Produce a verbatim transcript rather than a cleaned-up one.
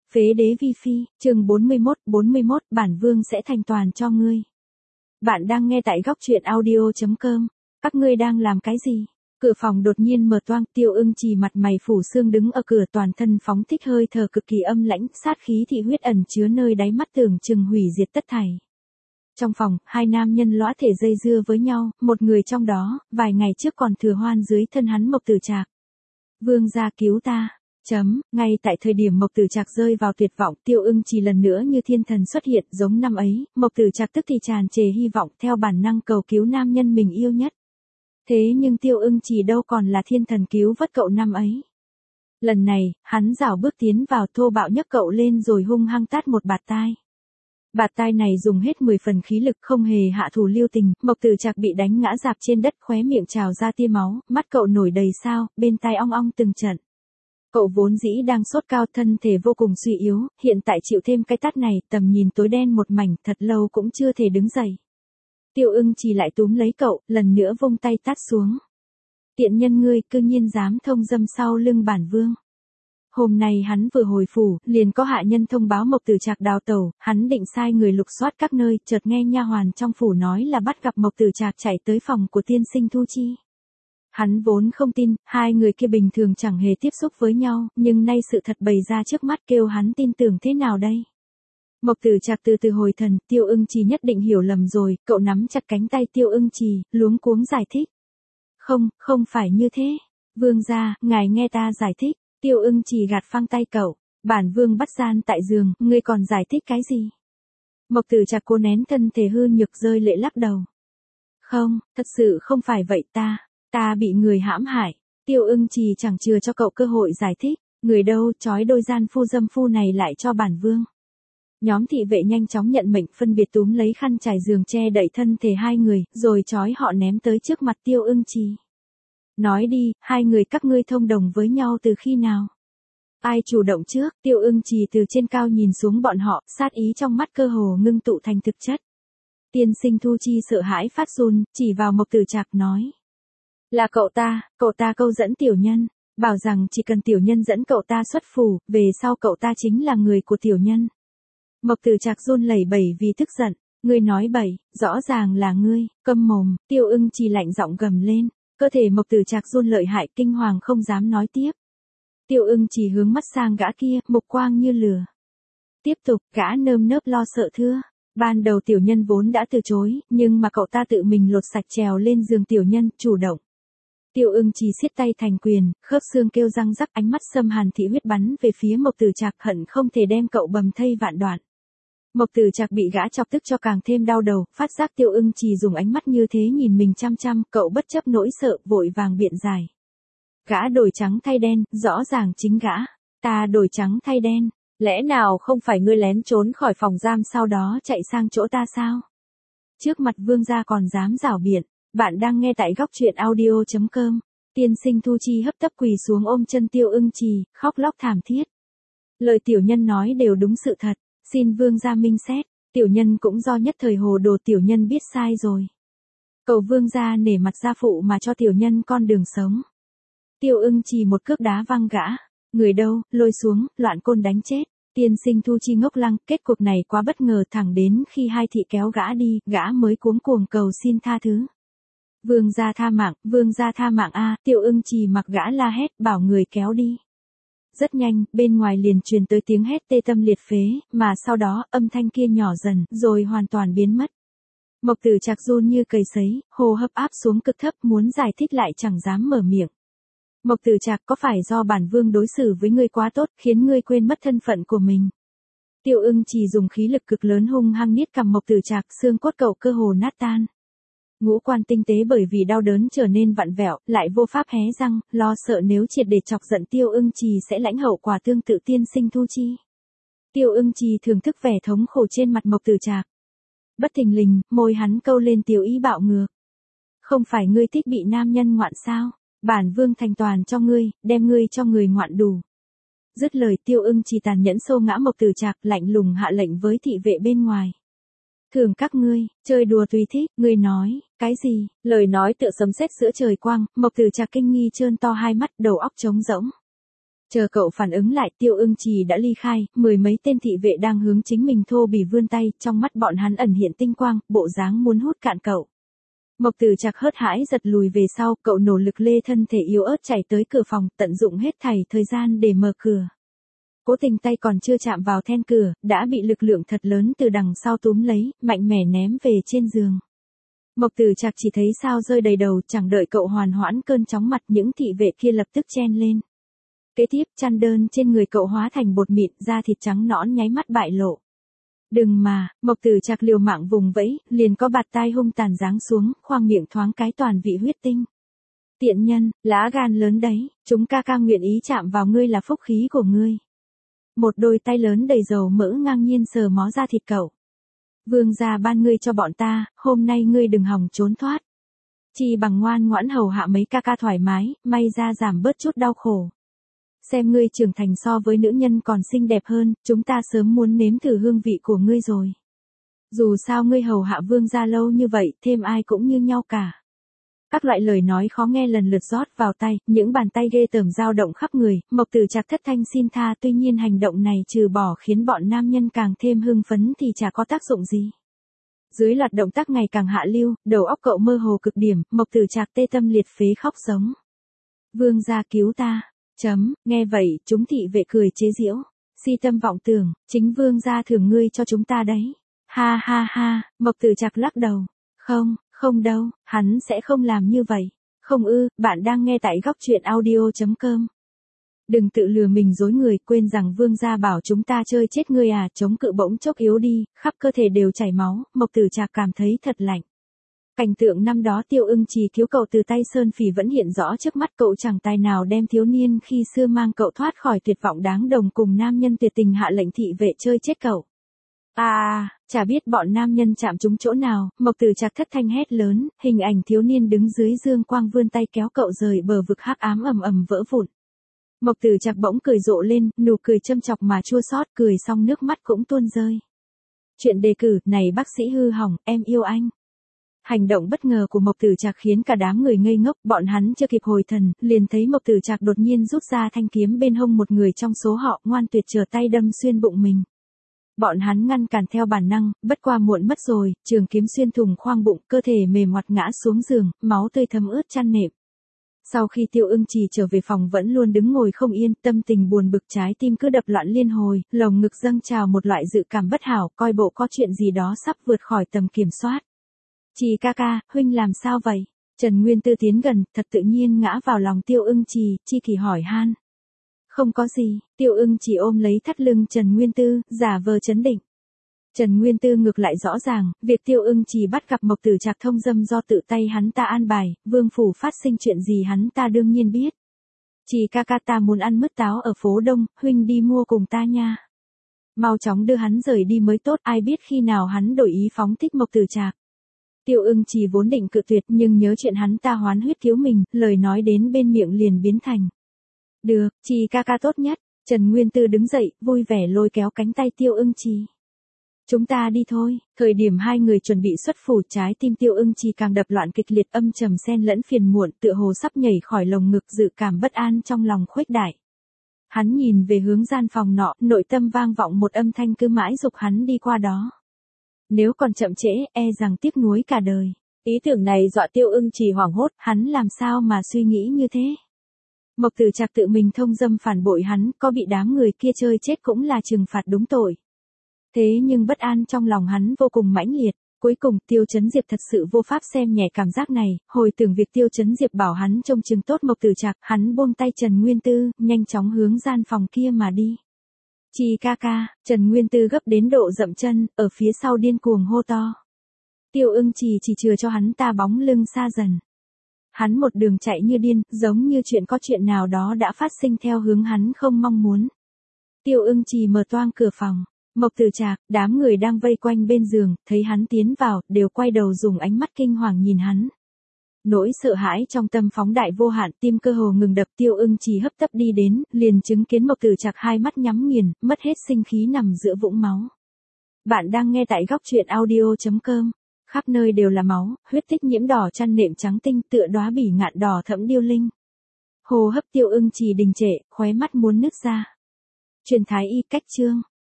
Phế đế vi phi, chương bốn mươi mốt, bốn mươi mốt, bản vương sẽ thành toàn cho ngươi. Bạn đang nghe tại góc truyện audio chấm com. Các ngươi đang làm cái gì? Cửa phòng đột nhiên mở toang, Tiêu Ưng Trì mặt mày phủ sương đứng ở cửa, toàn thân phóng thích hơi thở cực kỳ âm lãnh, sát khí thị huyết ẩn chứa nơi đáy mắt tưởng chừng hủy diệt tất thảy. Trong phòng, hai nam nhân lõa thể dây dưa với nhau, một người trong đó, vài ngày trước còn thừa hoan dưới thân hắn Mộc Tử Trạc. Vương gia cứu ta. Chấm, ngay tại thời điểm Mộc Tử Trạc rơi vào tuyệt vọng, Tiêu Ưng Trì lần nữa như thiên thần xuất hiện, giống năm ấy, Mộc Tử Trạc tức thì tràn trề hy vọng, theo bản năng cầu cứu nam nhân mình yêu nhất. Thế nhưng Tiêu Ưng Trì đâu còn là thiên thần cứu vớt cậu năm ấy. Lần này, hắn rảo bước tiến vào, thô bạo nhấc cậu lên rồi hung hăng tát một bạt tai. Bạt tai này dùng hết mười phần khí lực, không hề hạ thủ lưu tình, Mộc Tử Trạc bị đánh ngã rạp trên đất, khóe miệng trào ra tia máu, mắt cậu nổi đầy sao, bên tai ong ong từng trận. Cậu vốn dĩ đang sốt cao, thân thể vô cùng suy yếu, hiện tại chịu thêm cái tát này, tầm nhìn tối đen một mảnh, thật lâu cũng chưa thể đứng dậy. Tiêu Ưng Trì lại túm lấy cậu, lần nữa vung tay tát xuống. Tiện nhân ngươi, cư nhiên dám thông dâm sau lưng bản vương. Hôm nay hắn vừa hồi phủ, liền có hạ nhân thông báo Mộc Tử Trạc đào tẩu, hắn định sai người lục soát các nơi, chợt nghe nha hoàn trong phủ nói là bắt gặp Mộc Tử Trạc chạy tới phòng của tiên sinh Thu Chi. Hắn vốn không tin, hai người kia bình thường chẳng hề tiếp xúc với nhau, nhưng nay sự thật bày ra trước mắt kêu hắn tin tưởng thế nào đây? Mộc Tử Trạc từ từ hồi thần, Tiêu Ưng Trì nhất định hiểu lầm rồi, cậu nắm chặt cánh tay Tiêu Ưng Trì, luống cuống giải thích. Không, không phải như thế. Vương gia, ngài nghe ta giải thích. Tiêu Ưng Trì gạt phăng tay cậu. Bản vương bắt gian tại giường, ngươi còn giải thích cái gì? Mộc Tử Trạc cố nén thân thể hư nhược rơi lệ lắc đầu. Không, thật sự không phải vậy ta. Ta bị người hãm hại. Tiêu Ưng Trì chẳng chừa cho cậu cơ hội giải thích. Người đâu trói đôi gian phu dâm phu này lại cho bản vương. Nhóm thị vệ nhanh chóng nhận mệnh, phân biệt túm lấy khăn trải giường che đậy thân thể hai người, rồi trói họ ném tới trước mặt Tiêu Ưng Trì. Nói đi, hai người các ngươi thông đồng với nhau từ khi nào? Ai chủ động trước? Tiêu Ưng Trì từ trên cao nhìn xuống bọn họ, sát ý trong mắt cơ hồ ngưng tụ thành thực chất. Tiên sinh Thu Chi sợ hãi phát run, chỉ vào Mộc Tử Trạc nói. Là cậu ta, cậu ta câu dẫn tiểu nhân, bảo rằng chỉ cần tiểu nhân dẫn cậu ta xuất phủ, về sau cậu ta chính là người của tiểu nhân. Mộc Tử Trạc run lẩy bẩy vì tức giận, ngươi nói bậy, rõ ràng là ngươi, câm mồm. Tiêu Ưng Trì lạnh giọng gầm lên, cơ thể Mộc Tử Trạc run lợi hại, kinh hoàng không dám nói tiếp. Tiêu Ưng Trì hướng mắt sang gã kia, mục quang như lửa. Tiếp tục, gã nơm nớp lo sợ thưa. Ban đầu tiểu nhân vốn đã từ chối, nhưng mà cậu ta tự mình lột sạch trèo lên giường tiểu nhân, chủ động. Tiêu Ưng Trì siết tay thành quyền, khớp xương kêu răng rắc, ánh mắt xâm hàn thị huyết bắn về phía Mộc Tử Trạc, hận không thể đem cậu bầm thây vạn đoạn. Mộc Tử Trạc bị gã chọc tức cho càng thêm đau đầu, phát giác Tiêu Ưng Trì dùng ánh mắt như thế nhìn mình chăm chăm, cậu bất chấp nỗi sợ, vội vàng biện giải. Gã đổi trắng thay đen, rõ ràng chính gã. Ta đổi trắng thay đen, lẽ nào không phải ngươi lén trốn khỏi phòng giam sau đó chạy sang chỗ ta sao? Trước mặt vương gia còn dám rảo biện. Bạn đang nghe tại góc truyện audio chấm com. Tiên sinh Thu Chi hấp tấp quỳ xuống ôm chân Tiêu Ưng Trì, khóc lóc thảm thiết. Lời tiểu nhân nói đều đúng sự thật, xin vương gia minh xét, tiểu nhân cũng do nhất thời hồ đồ, tiểu nhân biết sai rồi. Cầu vương gia nể mặt gia phụ mà cho tiểu nhân con đường sống. Tiêu Ưng Trì một cước đá văng gã, người đâu, lôi xuống, loạn côn đánh chết. Tiên sinh Thu Chi ngốc lăng, kết cục này quá bất ngờ, thẳng đến khi hai thị kéo gã đi, gã mới cuống cuồng cầu xin tha thứ. Vương gia tha mạng, vương gia tha mạng a. Tiêu Ưng Trì mặc gã la hét, bảo người kéo đi. Rất nhanh, bên ngoài liền truyền tới tiếng hét tê tâm liệt phế, mà sau đó, âm thanh kia nhỏ dần, rồi hoàn toàn biến mất. Mộc Tử Trạc run như cầy sấy, hô hấp áp xuống cực thấp, muốn giải thích lại chẳng dám mở miệng. Mộc Tử Trạc, có phải do bản vương đối xử với ngươi quá tốt, khiến ngươi quên mất thân phận của mình? Tiêu Ưng Trì dùng khí lực cực lớn hung hăng niết cằm Mộc Tử Trạc, xương cốt cậu cơ hồ nát tan. Ngũ quan tinh tế bởi vì đau đớn trở nên vặn vẹo, lại vô pháp hé răng, lo sợ nếu triệt để chọc giận Tiêu Ưng Trì sẽ lãnh hậu quả tương tự tiên sinh Thu Chi. Tiêu Ưng Trì thưởng thức vẻ thống khổ trên mặt Mộc Tử Trạc. Bất thình lình, môi hắn câu lên tiểu ý bạo ngược. Không phải ngươi thích bị nam nhân ngoạn sao? Bản vương thành toàn cho ngươi, đem ngươi cho người ngoạn đủ. Dứt lời, Tiêu Ưng Trì tàn nhẫn xô ngã Mộc Tử Trạc, lạnh lùng hạ lệnh với thị vệ bên ngoài. Thường các ngươi, chơi đùa tùy thích, ngươi nói, cái gì? Lời nói tựa sấm sét giữa trời quang, Mộc Tử Trạc kinh nghi trơn to hai mắt, đầu óc trống rỗng. Chờ cậu phản ứng lại, Tiêu Ưng Trì đã ly khai, mười mấy tên thị vệ đang hướng chính mình thô bỉ vươn tay, trong mắt bọn hắn ẩn hiện tinh quang, bộ dáng muốn hút cạn cậu. Mộc Tử Trạc hớt hãi giật lùi về sau, cậu nỗ lực lê thân thể yếu ớt chạy tới cửa phòng, tận dụng hết thảy thời gian để mở cửa. Cố tình tay còn chưa chạm vào then cửa, đã bị lực lượng thật lớn từ đằng sau túm lấy, mạnh mẽ ném về trên giường. Mộc Tử Trạc chỉ thấy sao rơi đầy đầu, chẳng đợi cậu hoàn hoãn cơn chóng mặt, những thị vệ kia lập tức chen lên. Kế tiếp, chăn đơn trên người cậu hóa thành bột mịn, da thịt trắng nõn nháy mắt bại lộ. Đừng mà, Mộc Tử Trạc liều mạng vùng vẫy, liền có bạt tai hung tàn giáng xuống, khoang miệng thoáng cái toàn vị huyết tinh. Tiện nhân, lá gan lớn đấy, chúng ca ca nguyện ý chạm vào ngươi là phúc khí của ngươi. Một đôi tay lớn đầy dầu mỡ ngang nhiên sờ mó da thịt cậu. Vương gia ban ngươi cho bọn ta, hôm nay ngươi đừng hòng trốn thoát. Chỉ bằng ngoan ngoãn hầu hạ mấy ca ca thoải mái, may ra giảm bớt chút đau khổ. Xem ngươi trưởng thành so với nữ nhân còn xinh đẹp hơn, chúng ta sớm muốn nếm thử hương vị của ngươi rồi. Dù sao ngươi hầu hạ vương gia lâu như vậy, thêm ai cũng như nhau cả. Các loại lời nói khó nghe lần lượt rót vào tay, những bàn tay ghê tởm dao động khắp người, Mộc Tử Trạc thất thanh xin tha, tuy nhiên hành động này trừ bỏ khiến bọn nam nhân càng thêm hưng phấn thì chả có tác dụng gì. Dưới loạt động tác ngày càng hạ lưu, đầu óc cậu mơ hồ cực điểm, Mộc Tử Trạc tê tâm liệt phế khóc giống. Vương gia cứu ta. Chấm, nghe vậy, chúng thị vệ cười chế giễu. Si tâm vọng tưởng, chính vương gia thưởng ngươi cho chúng ta đấy. Ha ha ha, Mộc Tử Trạc lắc đầu. Không, không đâu, hắn sẽ không làm như vậy. Không ư, bạn đang nghe tại góc truyện audio chấm com. Đừng tự lừa mình dối người, quên rằng vương gia bảo chúng ta chơi chết ngươi à, chống cự bỗng chốc yếu đi, khắp cơ thể đều chảy máu, Mộc Tử Trạc cảm thấy thật lạnh. Cảnh tượng năm đó Tiêu Ưng Trì cứu cậu từ tay Sơn Phỉ vẫn hiện rõ trước mắt, cậu chẳng tài nào đem thiếu niên khi xưa mang cậu thoát khỏi tuyệt vọng đáng đồng cùng nam nhân tuyệt tình hạ lệnh thị vệ chơi chết cậu. À, chả biết bọn nam nhân chạm trúng chỗ nào, Mộc Tử Trạc thất thanh hét lớn, hình ảnh thiếu niên đứng dưới dương quang vươn tay kéo cậu rời bờ vực hắc ám ầm ầm vỡ vụn. Mộc Tử Trạc bỗng cười rộ lên, nụ cười châm chọc mà chua xót, cười xong nước mắt cũng tuôn rơi. Chuyện đề cử, này bác sĩ hư hỏng, em yêu anh. Hành động bất ngờ của Mộc Tử Trạc khiến cả đám người ngây ngốc, bọn hắn chưa kịp hồi thần, liền thấy Mộc Tử Trạc đột nhiên rút ra thanh kiếm bên hông một người trong số họ, ngoan tuyệt trở tay đâm xuyên bụng mình. Bọn hắn ngăn cản theo bản năng, bất qua muộn mất rồi, trường kiếm xuyên thủng khoang bụng, cơ thể mềm ngoặt ngã xuống giường, máu tươi thấm ướt chăn nệm. Sau khi Tiêu Ưng Trì trở về phòng vẫn luôn đứng ngồi không yên, tâm tình buồn bực, trái tim cứ đập loạn liên hồi, lồng ngực dâng trào một loại dự cảm bất hảo, coi bộ có chuyện gì đó sắp vượt khỏi tầm kiểm soát. Trì ca ca, huynh làm sao vậy? Trần Nguyên Tư tiến gần, thật tự nhiên ngã vào lòng Tiêu Ưng Trì, Chi Kỳ hỏi han. Không có gì, Tiêu Ưng Trì ôm lấy thắt lưng Trần Nguyên Tư, giả vờ trấn định. Trần Nguyên Tư ngược lại rõ ràng, việc Tiêu Ưng Trì bắt gặp Mộc Tử Trạc thông dâm do tự tay hắn ta an bài, vương phủ phát sinh chuyện gì hắn ta đương nhiên biết. Trì ca ca, ta muốn ăn mứt táo ở phố Đông, huynh đi mua cùng ta nha. Mau chóng đưa hắn rời đi mới tốt, ai biết khi nào hắn đổi ý phóng thích Mộc Tử Trạc. Tiêu Ưng Trì vốn định cự tuyệt nhưng nhớ chuyện hắn ta hoán huyết cứu mình, lời nói đến bên miệng liền biến thành. Được, Trì ca ca tốt nhất. Trần Nguyên Tư đứng dậy, vui vẻ lôi kéo cánh tay Tiêu Ưng Trì. Chúng ta đi thôi. Thời điểm hai người chuẩn bị xuất phủ, trái tim Tiêu Ưng Trì càng đập loạn kịch liệt, âm trầm xen lẫn phiền muộn, tựa hồ sắp nhảy khỏi lồng ngực, dự cảm bất an trong lòng khuếch đại. Hắn nhìn về hướng gian phòng nọ, nội tâm vang vọng một âm thanh cứ mãi giục hắn đi qua đó. Nếu còn chậm trễ, e rằng tiếc nuối cả đời. Ý tưởng này dọa Tiêu Ưng Trì hoảng hốt, hắn làm sao mà suy nghĩ như thế. Mộc Tử Trạc tự mình thông dâm phản bội hắn, có bị đám người kia chơi chết cũng là trừng phạt đúng tội. Thế nhưng bất an trong lòng hắn vô cùng mãnh liệt. Cuối cùng Tiêu Chấn Diệp thật sự vô pháp xem nhẹ cảm giác này, hồi tưởng việc Tiêu Chấn Diệp bảo hắn trông chừng tốt Mộc Tử Trạc, hắn buông tay Trần Nguyên Tư, nhanh chóng hướng gian phòng kia mà đi. Trì ca ca, Trần Nguyên Tư gấp đến độ dậm chân, ở phía sau điên cuồng hô to. Tiêu Ưng Trì chỉ chừa cho hắn ta bóng lưng xa dần. Hắn một đường chạy như điên, giống như chuyện có chuyện nào đó đã phát sinh theo hướng hắn không mong muốn. Tiêu Ưng Trì mở toang cửa phòng. Mộc Tử Trạc, đám người đang vây quanh bên giường, thấy hắn tiến vào, đều quay đầu dùng ánh mắt kinh hoàng nhìn hắn. Nỗi sợ hãi trong tâm phóng đại vô hạn, tim cơ hồ ngừng đập. Tiêu Ưng Trì hấp tấp đi đến, liền chứng kiến Mộc Tử Trạc hai mắt nhắm nghiền, mất hết sinh khí nằm giữa vũng máu. Bạn đang nghe tại góc truyện audio chấm com. Khắp nơi đều là máu, huyết tích nhiễm đỏ chăn nệm trắng tinh, tựa đóa bỉ ngạn đỏ thẫm điêu linh. Hô hấp Tiêu Ưng Trì đình trệ, khóe mắt muốn nứt ra. Truyền thái y cách chương.